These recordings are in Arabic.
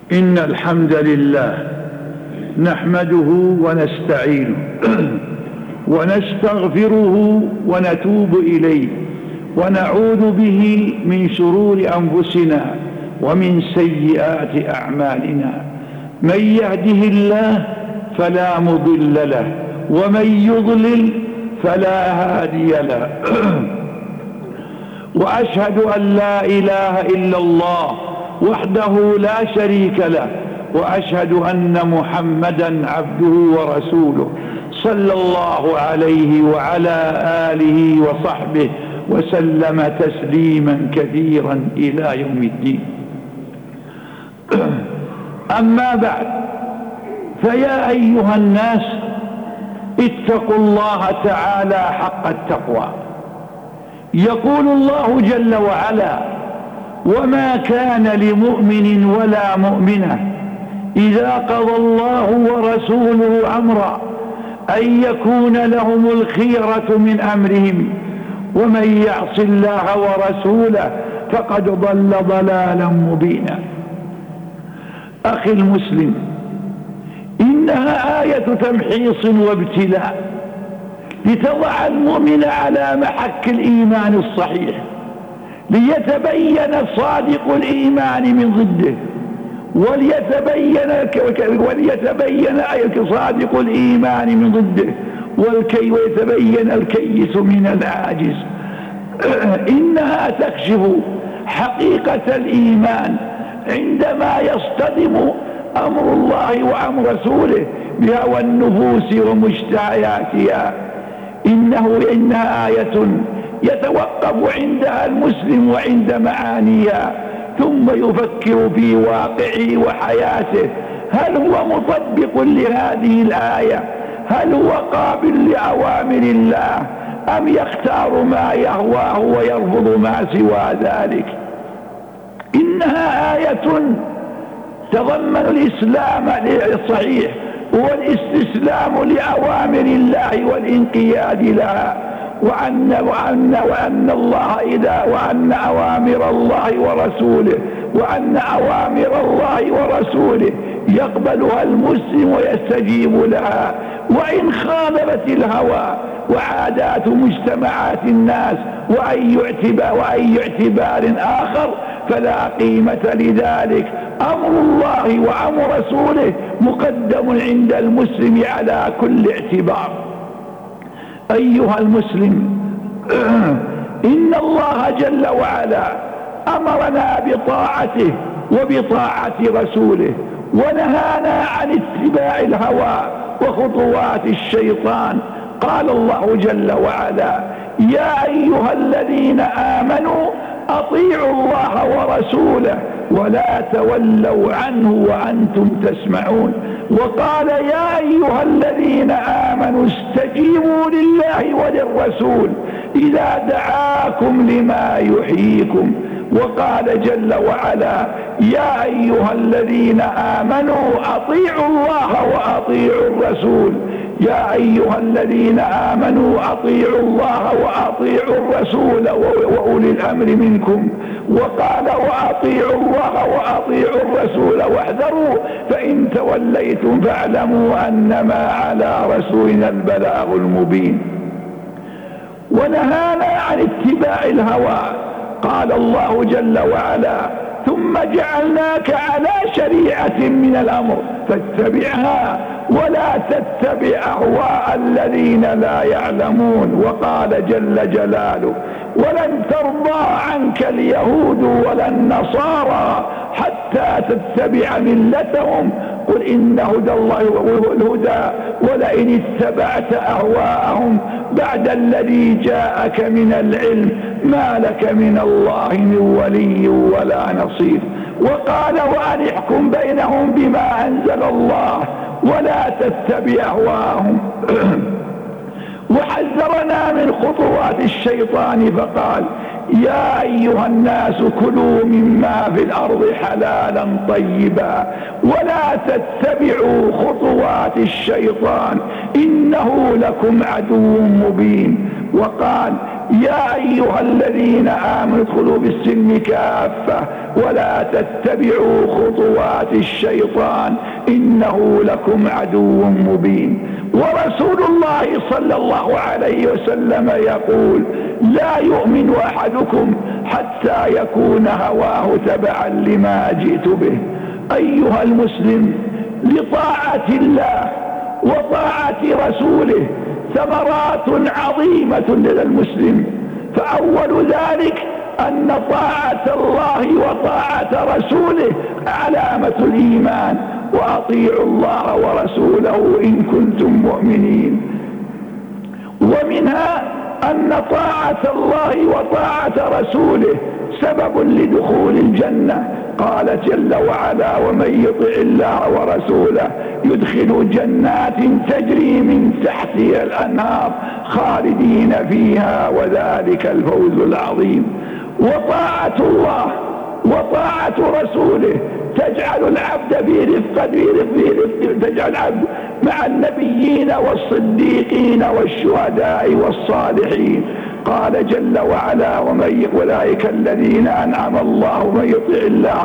إن الحمد لله نحمده ونستعينه ونستغفره ونتوب إليه ونعوذ به من شرور أنفسنا ومن سيئات أعمالنا. من يهده الله فلا مضل له ومن يضلل فلا هادي له. وأشهد أن لا إله إلا الله وحده لا شريك له، وأشهد أن محمدا عبده ورسوله صلى الله عليه وعلى آله وصحبه وسلم تسليما كثيرا إلى يوم الدين. أما بعد، فيا أيها الناس اتقوا الله تعالى حق التقوى. يقول الله جل وعلا: وما كان لمؤمن ولا مؤمنة إذا قضى الله ورسوله أمرا أن يكون لهم الخيرة من أمرهم ومن يعص الله ورسوله فقد ضل ضلالا مبينا. أخي المسلم، إنها آية تمحيص وابتلاء لتضع المؤمن على محك الإيمان الصحيح، ليتبين صادق الإيمان من ضده، وليتبين صادق الإيمان من ضده، ويتبين الكيس من العاجز. إنها تكشف حقيقة الإيمان عندما يصطدم أمر الله وأمر رسوله بهوى النفوس ومشتهياتها. إنها آية يتوقف عندها المسلم وعند معانيها، ثم يفكر في واقعه وحياته. هل هو مطبق لهذه الآية؟ هل هو قابل لأوامر الله أم يختار ما يهواه ويرفض ما سوى ذلك؟ إنها آية تضمن الإسلام الصحيح والاستسلام لأوامر الله والانقياد لها، وأن أوامر الله ورسوله يقبلها المسلم ويستجيب لها، وإن خالفت الهوى وعادات مجتمعات الناس وأي اعتبار آخر فلا قيمة لذلك. أمر الله وأمر رسوله مقدم عند المسلم على كل اعتبار. أيها المسلم، إن الله جل وعلا أمرنا بطاعته وبطاعة رسوله، ونهانا عن اتباع الهوى وخطوات الشيطان. قال الله جل وعلا: يا أيها الذين آمنوا أطيعوا الله ورسوله ولا تولوا عنه وأنتم تسمعون. وقال: يا أيها الذين آمنوا استجيبوا لله وللرسول إذا دعاكم لما يحييكم. وقال جل وعلا: يا أيها الذين آمنوا أطيعوا الله وأطيعوا الرسول. يا أيها الذين آمنوا أطيعوا الله وأطيعوا الرسول وأولي الأمر منكم. وقال: وأطيعوا الله وأطيعوا الرسول واحذروا فإن توليتم فاعلموا أنما على رسولنا البلاغ المبين. ونهانا عن اتباع الهوى. قال الله جل وعلا: ثم جعلناك على شريعة من الأمر فاتبعها ولا تتبع أهواء الذين لا يعلمون. وقال جل جلاله: ولن ترضى عنك اليهود ولا النصارى حتى تتبع ملتهم قل إن هدى الله هو الهدى ولئن اتبعت أهواءهم بعد الذي جاءك من العلم ما لك من الله من ولي ولا نصير. وقال: وأن احكم بينهم بما أنزل الله ولا تتبع أهواءهم. وحذرنا من خطوات الشيطان فقال: يا أيها الناس كلوا مما في الأرض حلالا طيبا ولا تتبعوا خطوات الشيطان إنه لكم عدو مبين. وقال: يا أيها الذين آمنوا ادخلوا بالسلم كافة ولا تتبعوا خطوات الشيطان إنه لكم عدو مبين. ورسول الله صلى الله عليه وسلم يقول لا يؤمن أحدكم حتى يكون هواه تبعا لما جئت به. أيها المسلم، لطاعة الله وطاعة رسوله ثمرات عظيمة للمسلم، فأول ذلك أن طاعة الله وطاعة رسوله علامة الإيمان، وأطيعوا الله ورسوله إن كنتم مؤمنين. ومنها أن طاعة الله وطاعة رسوله سبب لدخول الجنة. قال جل وعلا ومن يطع الله ورسوله يدخل جنات تجري من تحتها الأنهار خالدين فيها وذلك الفوز العظيم. وطاعة الله وطاعة رسوله تجعل العبد في رفقة تجعل العبد مع النبيين والصديقين والشهداء والصالحين. قال جل وعلا أولئك الذين أنعم الله ومن يطع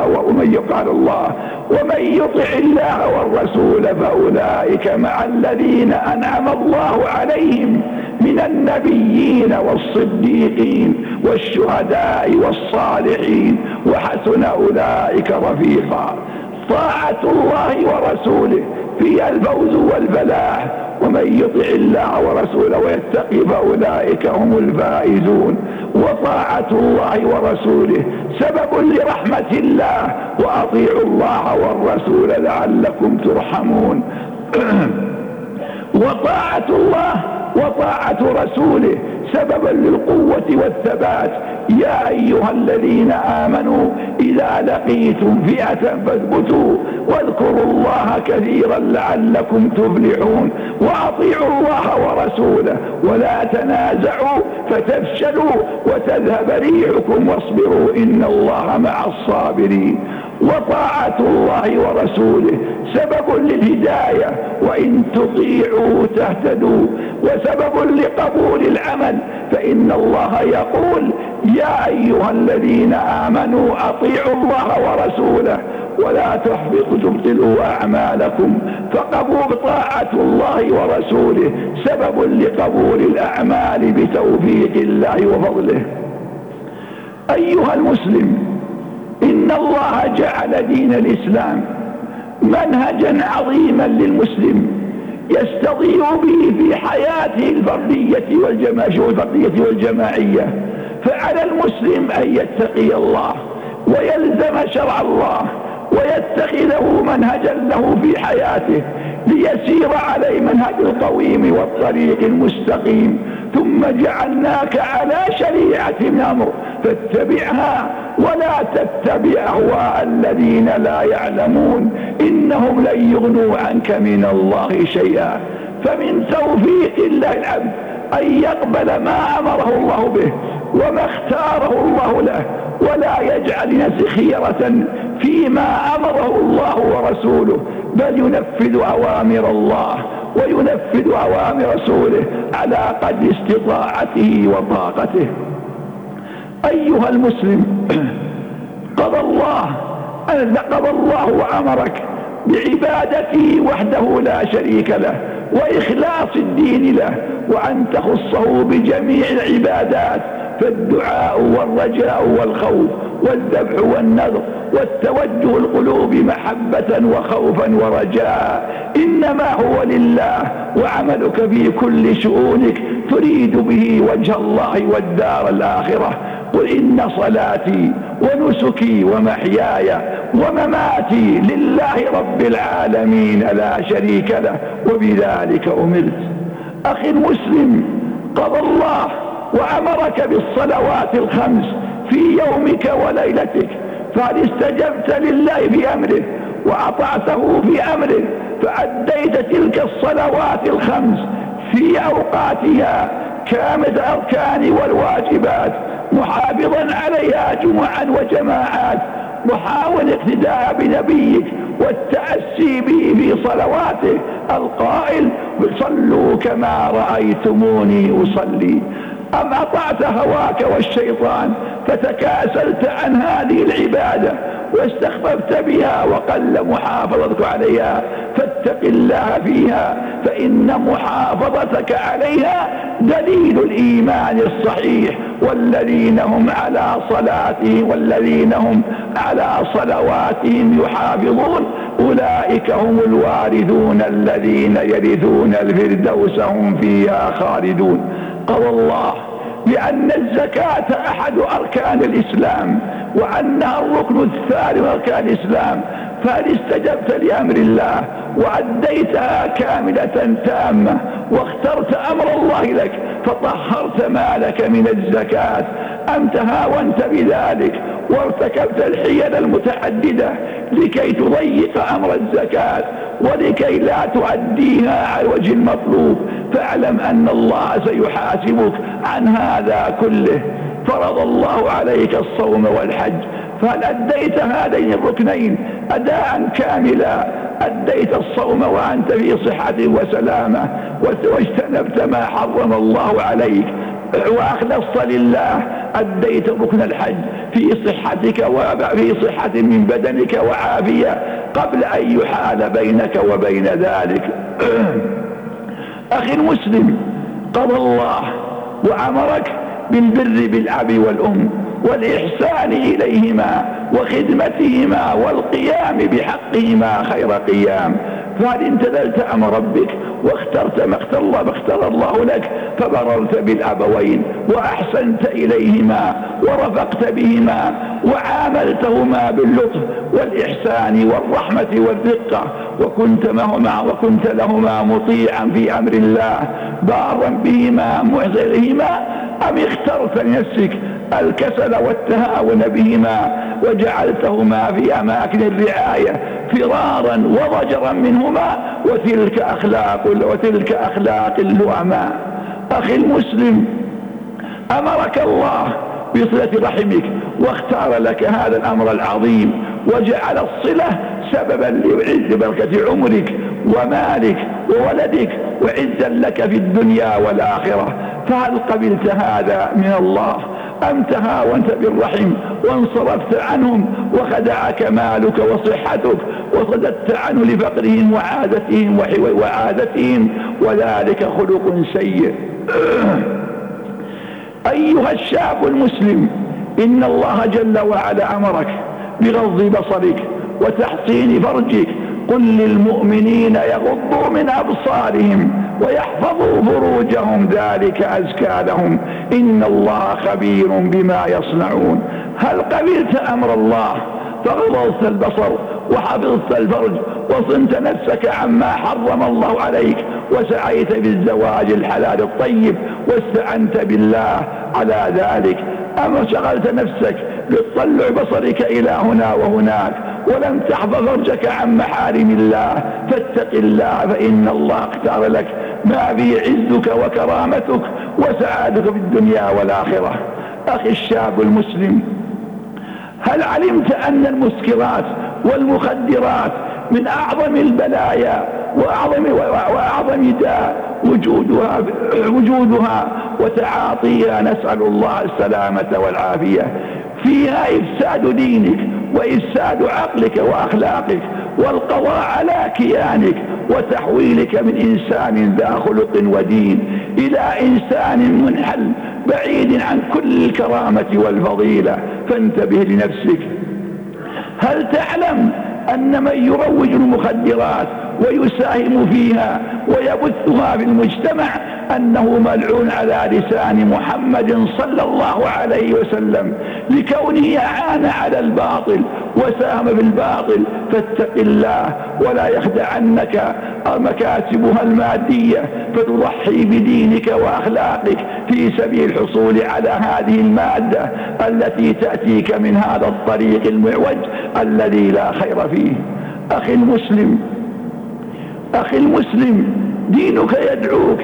الله والرسول فأولئك مع الذين أنعم الله عليهم من النبيين والصديقين والشهداء والصالحين وحسن أولئك رفيقا. طاعة الله ورسوله فيها الفوز والفلاح، ومن يطع الله ورسوله ويتقي فأولئك هم الفائزون. وطاعة الله ورسوله سبب لرحمة الله، وأطيعوا الله والرسول لعلكم ترحمون. وطاعة الله وطاعة رسوله سببا للقوة والثبات. يا أيها الذين آمنوا إذا لقيتم فئة فاثبتوا واذكروا الله كثيرا لعلكم تفلحون. وأطيعوا الله ورسوله ولا تنازعوا فتفشلوا وتذهب ريحكم واصبروا إن الله مع الصابرين. وطاعة الله ورسوله سبب للهداية وإن تطيعوا تهتدوا، وسبب لقبول العمل، فإن الله يقول يا أيها الذين آمنوا أطيعوا الله ورسوله ولا تبطلوا أعمالكم. فقبول طاعة الله ورسوله سبب لقبول الأعمال بتوفيق الله وفضله. أيها المسلم، إن الله جعل دين الإسلام منهجا عظيما للمسلم يستضيء به في حياته الفردية والجماعية. فعلى المسلم أن يتقي الله ويلزم شرع الله ويتخذه منهجا له في حياته ليسير عليه منهج القويم والطريق المستقيم. ثم جعلناك على شريعة من أمر فاتبعها ولا تتبع أهواء الذين لا يعلمون إنهم لن يغنوا عنك من الله شيئا. فمن توفيق الله العبد أن يقبل ما أمره الله به وما اختاره الله له، ولا يجعل لنفسه خيرة فيما أمره الله ورسوله، بل ينفذ أوامر الله وينفذ أوامر رسوله على قدر استطاعته وطاقته. أيها المسلم، قضى الله وأمرك بعبادته وحده لا شريك له وإخلاص الدين له، وأن تخصه بجميع العبادات، فالدعاء والرجاء والخوف والذبح والنذر والتوجه القلوب محبة وخوفا ورجاء إنما هو لله، وعملك في كل شؤونك تريد به وجه الله والدار الآخرة. قل إن صلاتي ونسكي ومحياي ومماتي لله رب العالمين لا شريك له وبذلك أمرت. أخي المسلم، قضى الله وأمرك بالصلوات الخمس في يومك وليلتك، فهل استجبت لله في أمره وأطعته في أمره فأديت تلك الصلوات الخمس في أوقاتها كامل الأركان والواجبات، محافظا عليها جمعا وجماعات، محاول اقتداء بنبيك والتأسي به في صلواته القائل صلوا كما رأيتموني أصلي. أم أطعت هواك والشيطان فتكاسلت عن هذه العبادة واستخففت بها وقل محافظتك عليها؟ فاتق الله فيها، فإن محافظتك عليها دليل الإيمان الصحيح. والذين هم على صلواتهم يحافظون أولئك هم الوارثون الذين يرثون الفردوس هم فيها خالدون. قال الله بأن الزكاة أحد أركان الإسلام وأنها الركن الثالث من أركان الإسلام، فهل استجبت لأمر الله وأديتها كاملة تامة واخترت أمر الله لك فطهرت مالك من الزكاة، أم تهاونت بذلك وارتكبت الحيل المتعددة لكي تضيق أمر الزكاة ولكي لا تؤديها على الوجه المطلوب؟ فاعلم أن الله سيحاسبك عن هذا كله. فرض الله عليك الصوم والحج، فهل أديت هذين الركنين أداء كاملا؟ أديت الصوم وأنت في صحة وسلامة واجتنبت ما حرم الله عليك وأخلصت لله؟ أديت ركن الحج في صحتك وفي صحة من بدنك وعافية قبل أن يحال بينك وبين ذلك؟ أخي المسلم، قضى الله وأمرك بالبر بالأب والأم والإحسان إليهما وخدمتهما والقيام بحقهما خير قيام، فهل امتثلت أمر ربك واخترت ما اختار الله لك فبررت بالأبوين وأحسنت إليهما ورفقت بهما وعاملتهما باللطف والإحسان والرحمة والرقة وكنت لهما مطيعا في أمر الله بارا بهما محسنهما، أم اخترت لنفسك الكسل والتهاون بهما وجعلتهما في أماكن الرعاية فرارا وضجرا منهما؟ وتلك أخلاق اللؤماء. أخي المسلم، أمرك الله بصلة رحمك واختار لك هذا الأمر العظيم وجعل الصلة سببا لبركة عمرك ومالك وولدك وعزا لك في الدنيا والآخرة، فهل قبلت هذا من الله أم تهاونت بالرحم وانصرفت عنهم وخدعك مالك وصحتك وصددت عنه لفقرهم وعادتهم وذلك خلق سيء؟ أيها الشاب المسلم، إن الله جل وعلا أمرك بغض بصرك وتحصين فرجك. قل للمؤمنين يغضوا من أبصارهم ويحفظوا فروجهم ذلك أزكى لهم إن الله خبير بما يصنعون. هل قبلت أمر الله فغضضت البصر وحفظت الفرج وصنت نفسك عما حرم الله عليك وسعيت بالزواج الحلال الطيب واستعنت بالله على ذلك، أم شغلت نفسك لتطلع بصرك إلى هنا وهناك ولم تحفظ فرجك عن محارم الله؟ فاتق الله، فإن الله اختار لك ما به عزك وكرامتك وسعادتك في الدنيا والآخرة. أخي الشاب المسلم، هل علمت أن المسكرات والمخدرات من أعظم البلايا وأعظم داء وجودها وتعاطيها، نسأل الله السلامة والعافية، فيها إفساد دينك وإفساد عقلك وأخلاقك والقضاء على كيانك وتحويلك من إنسان ذا خلق ودين إلى إنسان منحل بعيد عن كل الكرامة والفضيلة، فانتبه لنفسك. هل تعلم أن من يروج المخدرات ويساهم فيها ويبثها في المجتمع أنه ملعون على لسان محمد صلى الله عليه وسلم لكونه أعان على الباطل وساهم بالباطل؟ فاتق الله ولا يخدعنك مكاسبها المادية فتضحي بدينك وأخلاقك في سبيل الحصول على هذه المادة التي تأتيك من هذا الطريق المعوج الذي لا خير فيه. أخي المسلم، دينك يدعوك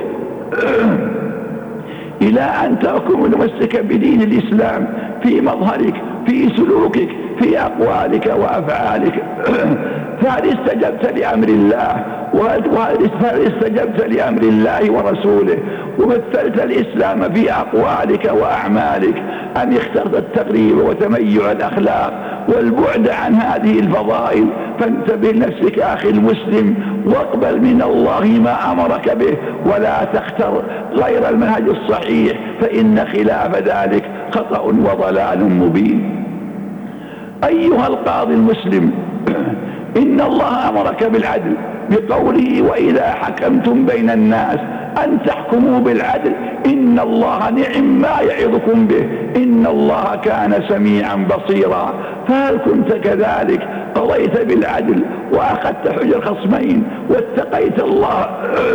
إلى أن تكون متمسكا بدين الإسلام في مظهرك، في سلوكك، في أقوالك وأفعالك، فهل استجبت لأمر الله؟ وهل استجبت لأمر الله ورسوله ومثلت الإسلام في أقوالك وأعمالك، أم اخترت التقريب وتميع الأخلاق والبعد عن هذه الفضائل؟ فانتبه لنفسك أخي المسلم، واقبل من الله ما أمرك به، ولا تختر غير المنهج الصحيح، فإن خلاف ذلك خطأ وضلال مبين. أيها القاضي المسلم، إن الله أمرك بالعدل بقوله: وإذا حكمتم بين الناس أن تحكموا بالعدل، إن الله نعم ما يعظكم به، إن الله كان سميعا بصيرا. فهل كنت كذلك قضيت بالعدل وأخذت حجة الخصمين واتقيت الله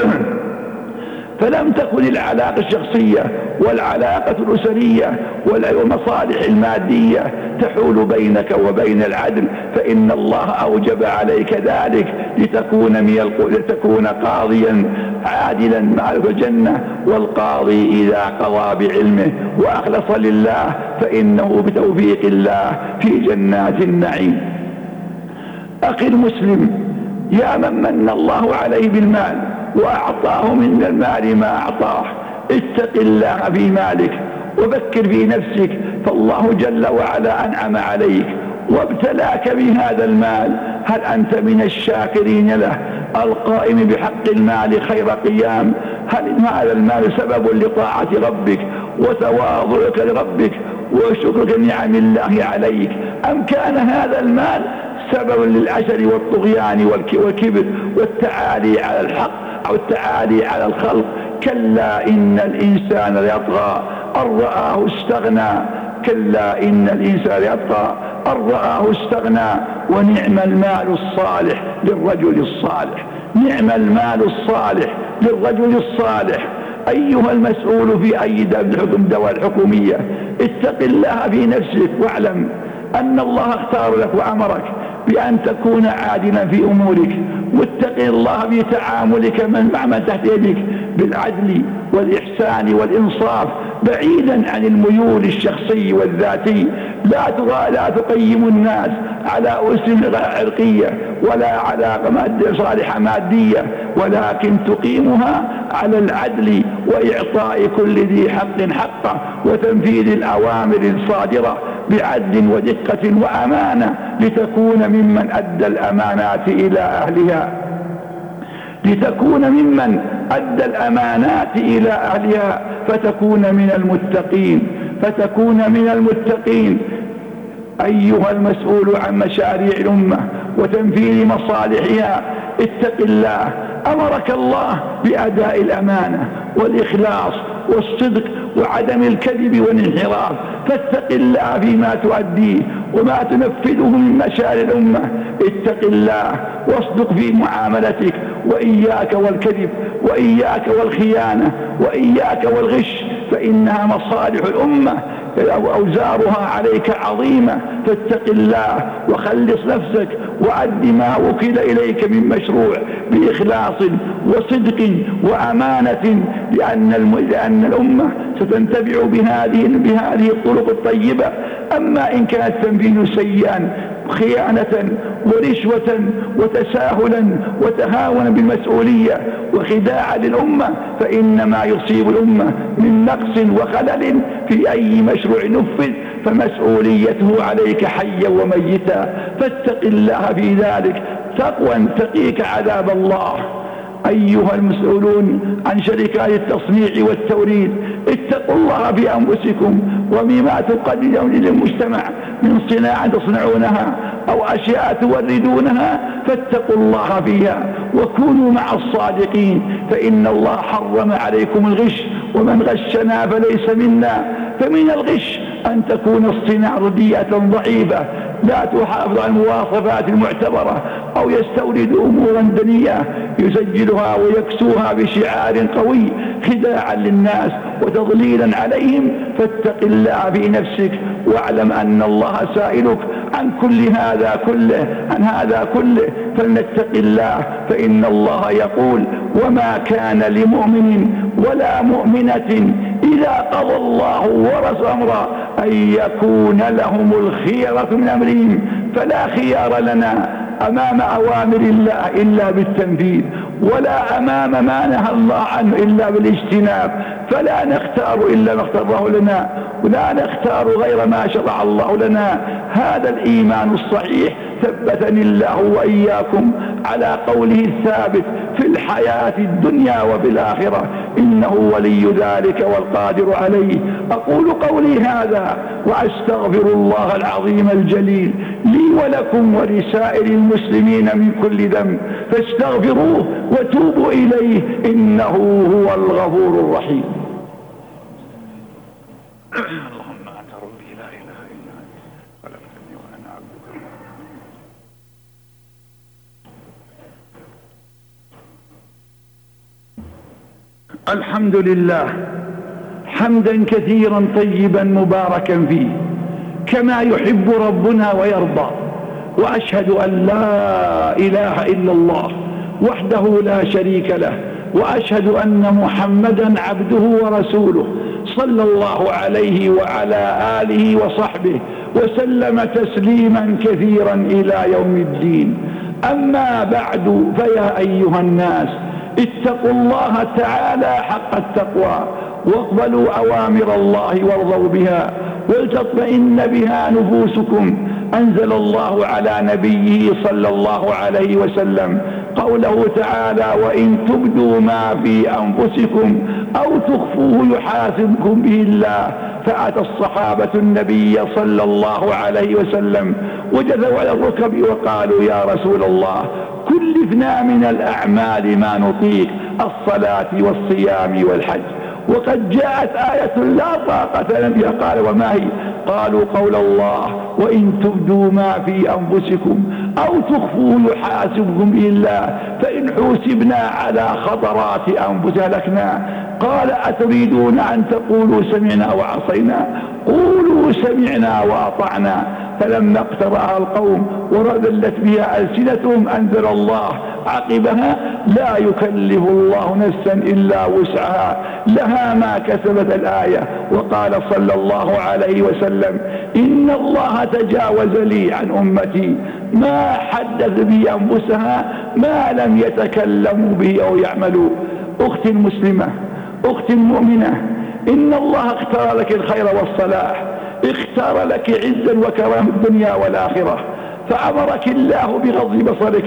فلم تكن العلاقة الشخصية والعلاقة الأسرية والمصالح المادية تحول بينك وبين العدل، فإن الله أوجب عليك ذلك لتكون قاضيا عادلا مع الجنة. والقاضي إذا قضى بعلمه وأخلص لله فإنه بتوفيق الله في جنات النعيم. أخي المسلم، يا من الله عليه بالمال وأعطاه من المال ما أعطاه، اتق الله في مالك وفكر في نفسك، فالله جل وعلا أنعم عليك وابتلاك بهذا المال، هل أنت من الشاكرين له القائم بحق المال خير قيام؟ هل هذا المال سبب لطاعة ربك وتواضعك لربك وشكرك نعم الله عليك، أم كان هذا المال سبب للعجل والطغيان والكبر والتعالي على الحق أو التعالي على الخلق؟ كلا إن الإنسان ليطغى أن رآه استغنى، كلا إن الإنسان ليطغى أن رآه استغنى، ونعم المال الصالح للرجل الصالح، نعم المال الصالح للرجل الصالح. أيها المسؤول في أي دولة الحكومية، اتق الله في نفسك واعلم أن الله اختار لك وأمرك بأن تكون عادلا في أمورك، واتق الله في تعاملك مع من تحت يدك بالعدل والإحسان والإنصاف، بعيدا عن الميول الشخصي والذاتي. لا تقيم الناس على أسس عرقية ولا على صالحة مادية، ولكن تقيمها على العدل وإعطاء كل ذي حق حقه وتنفيذ الأوامر الصادرة بعدل ودقة وأمانة، لتكون ممن أدى الأمانات إلى أهلها، لتكون ممن أدى الأمانات إلى أهلها، فتكون من المتقين، فتكون من المتقين. أيها المسؤول عن مشاريع الأمة وتنفيذ مصالحها، اتق الله، أمرك الله بأداء الأمانة والإخلاص والصدق وعدم الكذب والانحراف، فاتق الله فيما تؤديه وما تنفذه من مشاريع الأمة. اتق الله واصدق في معاملتك، وإياك والكذب وإياك والخيانة وإياك والغش، فإنها مصالح الأمة أوزارها عليك عظيمة. فاتق الله وخلص نفسك وأد ما وكل إليك من مشروع بإخلاص وصدق وأمانة، لأن الأمة ستنتبع بهذه الطرق الطيبة. أما إن كانت تنفيذ سيئا خيانة ورشوة وتساهلا وتهاونا بالمسؤولية وخداعا للأمة، فإنما يصيب الأمة من نقص وخلل في أي مشروع نفذ، فمسؤوليته عليك حيا وميتا. فاتق الله في ذلك تقوى تقيك عذاب الله. أيها المسؤولون عن شركات التصنيع والتوريد، اتقوا الله في أنفسكم ومما تقدمون للمجتمع من صناعة تصنعونها أو أشياء توردونها، فاتقوا الله فيها وكونوا مع الصادقين، فإن الله حرم عليكم الغش، ومن غشنا فليس منا. فمن الغش أن تكون الصناعة رديئة ضعيفة لا تحافظ على المواصفات المعتبرة، أو يستورد أمورا دنيئة يسجلها ويكسوها بشعار قوي خداعا للناس وتضليلا عليهم. فاتق الله في نفسك واعلم أن الله سائلك عن هذا كله، فلنتق الله، فإن الله يقول: وما كان لمؤمن ولا مؤمنة إذا قضى الله ورسوله أمرا أن يكون لهم الخيرة من أمرهم، فلا خيار لنا أمام أوامر الله إلا بالتنفيذ، ولا أمام ما نهى الله عنه إلا بالاجتناب، فلا نختار إلا ما اختاره لنا، ولا نختار غير ما شرع الله لنا. هذا الإيمان الصحيح ثبتني الله وإياكم على قوله الثابت في الحياة الدنيا وفي الآخرة، إنه ولي ذلك والقادر عليه. أقول قولي هذا وأستغفر الله العظيم الجليل لي ولكم ولسائر المسلمين من كل ذنب، فاستغفروه وتوبوا إليه إنه هو الغفور الرحيم. اللهم أنت ربي لا إله إلا أنت خلقتني وأنا عبدك. الحمد لله حمدا كثيرا طيبا مباركا فيه كما يحب ربنا ويرضى، وأشهد أن لا إله إلا الله وحده لا شريك له، وأشهد أن محمدا عبده ورسوله صلى الله عليه وعلى آله وصحبه وسلم تسليما كثيرا إلى يوم الدين. أما بعد، فيا أيها الناس اتقوا الله تعالى حق التقوى، واقبلوا أوامر الله وارضوا بها، ولتطمئن بها نفوسكم. أنزل الله على نبيه صلى الله عليه وسلم قوله تعالى: وإن تبدوا ما في أنفسكم أو تخفوه يحاسبكم به الله. فأتى الصحابة النبي صلى الله عليه وسلم وجثوا على الركب وقالوا: يا رسول الله، كلفنا من الأعمال ما نطيق، الصلاة والصيام والحج، وقد جاءت آية لا طاقة لنا بها. قال: وما هي؟ قالوا: قول الله: وإن تبدوا ما في أنفسكم أو تخفوه يحاسبكم به الله، فإن حوسبنا على خطرات أنفسنا هلكنا. قال: أتريدون أن تقولوا سمعنا وعصينا؟ قولوا سمعنا وأطعنا. فلما اقترأها القوم ورذلت بها ألسنتهم أنزل الله عقبها: لا يكلف الله نفسا إلا وسعها، لها ما كسبت الآية. وقال صلى الله عليه وسلم: إن الله تجاوز لي عن أمتي ما حدث به أنفسها ما لم يتكلموا به أو يعملوا. أختي المسلمة، أختي المؤمنة، إن الله اختار لك الخير والصلاح، اختار لك عزا وكرام الدنيا والآخرة، فأمرك الله بغض بصرك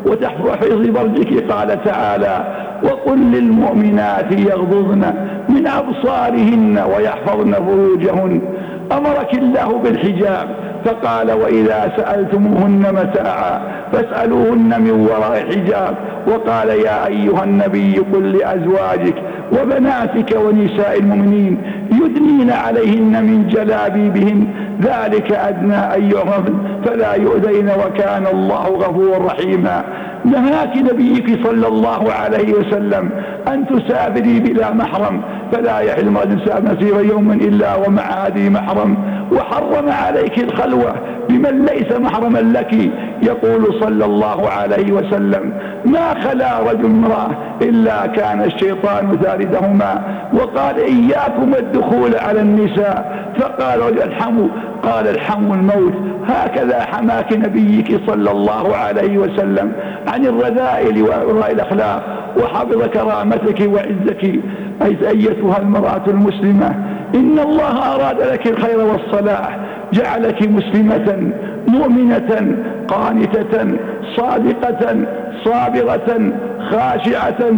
وتحفظ فرجك. قال تعالى: وقل للمؤمنات يغضضن من أبصارهن ويحفظن فروجهن. أمرك الله بالحجاب فقال: وإذا سألتموهن متاعا فاسألوهن من وراء حجاب. وقال: يا أيها النبي قل لأزواجك وبناتك ونساء المؤمنين يدنين عليهن من جلابيبهن، ذلك أدنى أن يعرفن فلا يؤذين وكان الله غفورا رحيما. نهاك نبيك صلى الله عليه وسلم أن تسافري بلا محرم، فلا يحل امرأة مسير يوما إلا ومع ذي محرم، وحرم عليك الخلوة بمن ليس محرما لك. يقول صلى الله عليه وسلم: ما خلا رجل امرأة إلا كان الشيطان ثالثهما. وقال: إياكم الدخول على النساء. فقال: الحمو. قال: الحمو الموت. هكذا حماك نبيك صلى الله عليه وسلم عن الرذائل وإغراء الأخلاق، وحفظ كرامتك وعزك. أيتها المرأة المسلمة، إن الله أراد لك الخير والصلاح، جعلك مسلمة مؤمنة قانتة صادقة صابرة خاشعة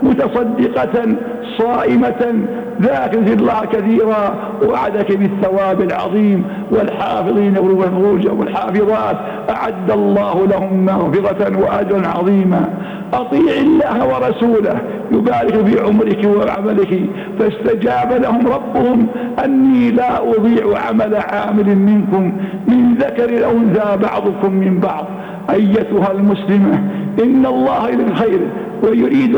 متصدقة صائمة ذاكرة الله كثيرا، وعدك بالثواب العظيم. والحافظين فروجا والحافظات أعد الله لهم مغفرة وأجرا عظيما. أطيع الله ورسوله يبارك في عمرك وعملك. فاستجاب لهم ربهم أني لا أضيع عمل عامل منكم من ذكر أو أنثى بعضكم من بعض. أيتها المسلمة، إن الله للخير ويريد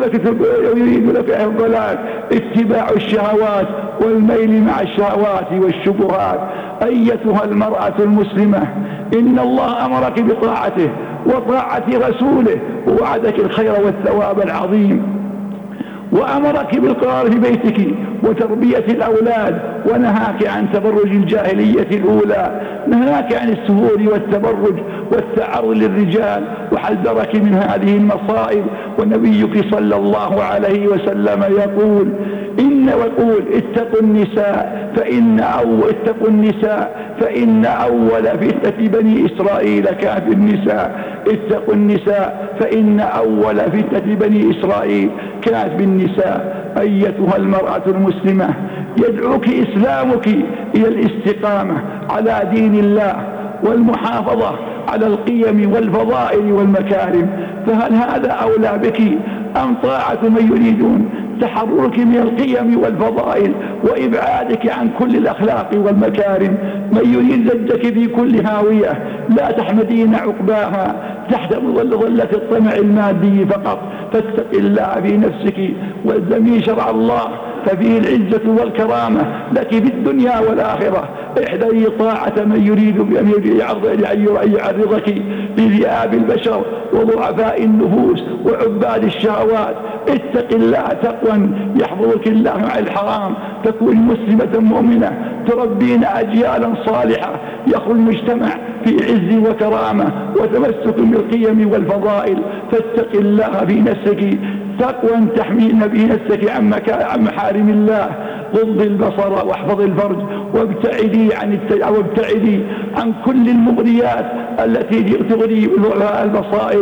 لك الضلال، اتباع الشهوات والميل مع الشهوات والشبهات. أيتها المرأة المسلمة، إن الله أمرك بطاعته وطاعة رسوله، ووعدك الخير والثواب العظيم، وأمرك بالقرار في بيتك وتربية الأولاد، ونهاك عن تبرج الجاهلية الأولى، نهاك عن السهول والتبرج والتعرض للرجال وحذرك من هذه المصائب. ونبيك صلى الله عليه وسلم يقول اتقوا النساء فإن أول فتنة بني إسرائيل كانت بالنساء. اتقوا النساء فإن أول فتنة بني إسرائيل كانت بالنساء. أيتها المرأة المسلمة، يدعوك إسلامك إلى الاستقامة على دين الله والمحافظة على القيم والفضائل والمكارم، فهل هذا أولى بك أم طاعة من يريدون تحررك من القيم والفضائل وإبعادك عن كل الأخلاق والمكارم؟ من يريد زجك في كل هاوية لا تحمدين عقباها تحت ظلة الطمع المادي فقط. فاتق الله في نفسك والزمي شرع الله، ففيه العزة والكرامة لك في الدنيا والآخرة. احذري طاعة من يريد بأن يعرضك لذئاب البشر وضعفاء النفوس وعباد الشهوات. اتق الله تقوى يحفظك الله مع الحرام، تكون مسلمة مؤمنة تربين أجيالا صالحة يخرج المجتمع في عز وكرامة وتمسك بالقيم والفضائل. فاتق الله في نفسك تقوى تحمين بنفسك عن محارم الله. غض البصر واحفظ الفرج وابتعدي عن كل المغريات التي تغري ضعفاء البصائر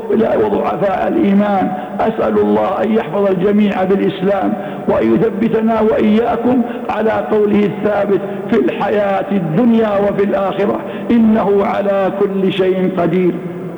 وضعفاء الإيمان. أسأل الله أن يحفظ الجميع بالإسلام وأن يثبتنا وإياكم على قوله الثابت في الحياة الدنيا وفي الآخرة، إنه على كل شيء قدير.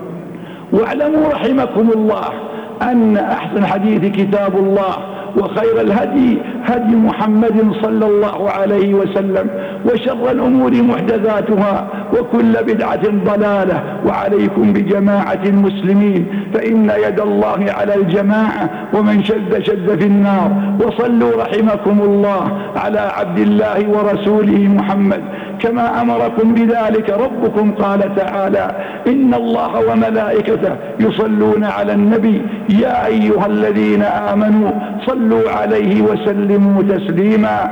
واعلموا رحمكم الله أن أحسن حديث كتاب الله، وخير الهدي هدي محمد صلى الله عليه وسلم، وشر الأمور محدثاتها وكل بدعة ضلالة. وعليكم بجماعة المسلمين فإن يد الله على الجماعة، ومن شد في النار. وصلوا رحمكم الله على عبد الله ورسوله محمد كما أمركم بذلك ربكم. قال تعالى: إن الله وملائكته يصلون على النبي يا أيها الذين آمنوا صلوا عليه وسلموا تسليما.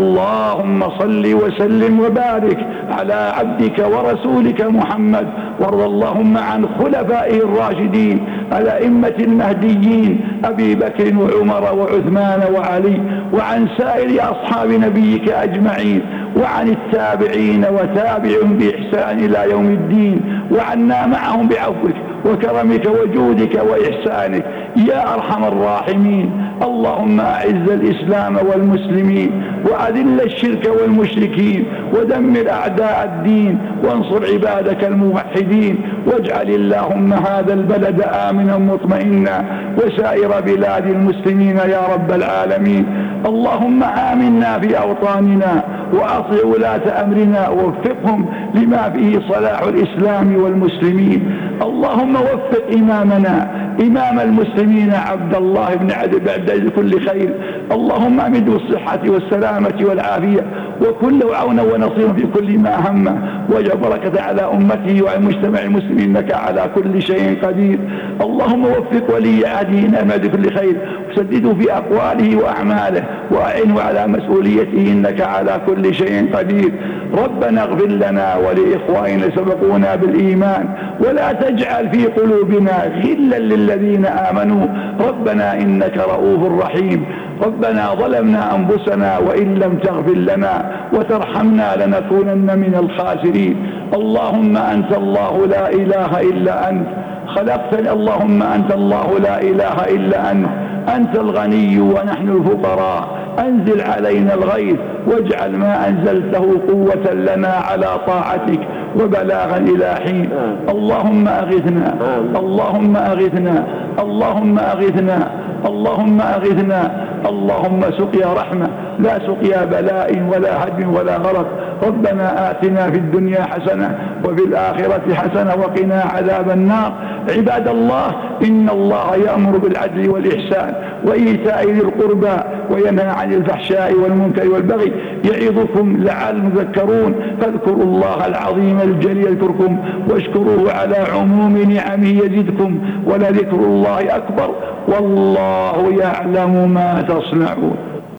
اللهم صل وسلم وبارك على عبدك ورسولك محمد، وارض اللهم عن خلفائه الراشدين الأئمة المهديين أبي بكر وعمر وعثمان وعلي، وعن سائر أصحاب نبيك أجمعين، وعن التابعين وتابعهم بإحسان إلى يوم الدين، وعنا معهم بعفوك وكرمك وجودك وإحسانك يا أرحم الراحمين. اللهم أعز الإسلام والمسلمين، وأذل الشرك والمشركين، ودمر أعداء الدين، وانصر عبادك الموحدين. واجعل اللهم هذا البلد آمنا مطمئنا، وسائر بلاد المسلمين يا رب العالمين. اللهم آمنا في أوطاننا، وأطع ولاة أمرنا ووفقهم لما فيه صلاح الإسلام والمسلمين. اللهم وفق إمامنا إمام المسلمين عبد الله بن بعد كل خير. اللهم أمده بالصحة والسلامة والعافية، وكل عون ونصير في كل ما همه، واجعل بركة على أمته وعلى مجتمع المسلمين، إنك على كل شيء قدير. اللهم وفق ولي عهده إمام كل خير، وسدده في أقواله وأعماله، وأعنه على مسؤوليته، إنك على كل شيء قدير. ربنا اغفر لنا ولإخواننا سبقونا بالإيمان، ولا تجعل في قلوبنا غلا للذين آمنوا، ربنا إنك رؤوف رحيم. ربنا ظلمنا أنفسنا وإن لم تغفر لنا وترحمنا لنكونن من الخاسرين. اللهم أنت الله لا إله إلا أنت خلقتني. اللهم أنت الله لا إله إلا أنت الغني ونحن الفقراء. أنزل علينا الغيث، واجعل ما أنزلته قوة لنا على طاعتك وبلاغا إلى حين. اللهم أغثنا، اللهم أغثنا، اللهم أغثنا، اللهم أغثنا. اللهم سقيا رحمة لا سقيا بلاء ولا هدم ولا غرق. ربنا آتنا في الدنيا حسنة وفي الآخرة حسنة وقنا عذاب النار. عباد الله، إن الله يأمر بالعدل والإحسان وإيتاء ذي القربى وينهى عن الفحشاء والمنكر والبغي، يعظكم لعلكم تذكرون. فاذكروا الله العظيم الجليل يذكركم، واشكروه على عموم نعمه يزدكم، ولذكر الله أكبر، والله يعلم ما تصنعون.